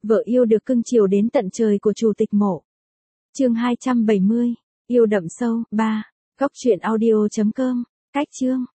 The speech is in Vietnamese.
Vợ yêu được cưng chiều đến tận trời của chủ tịch Mộ. Chương 270. Yêu đậm sâu. 3. Góc truyện audio.com. Cách chương.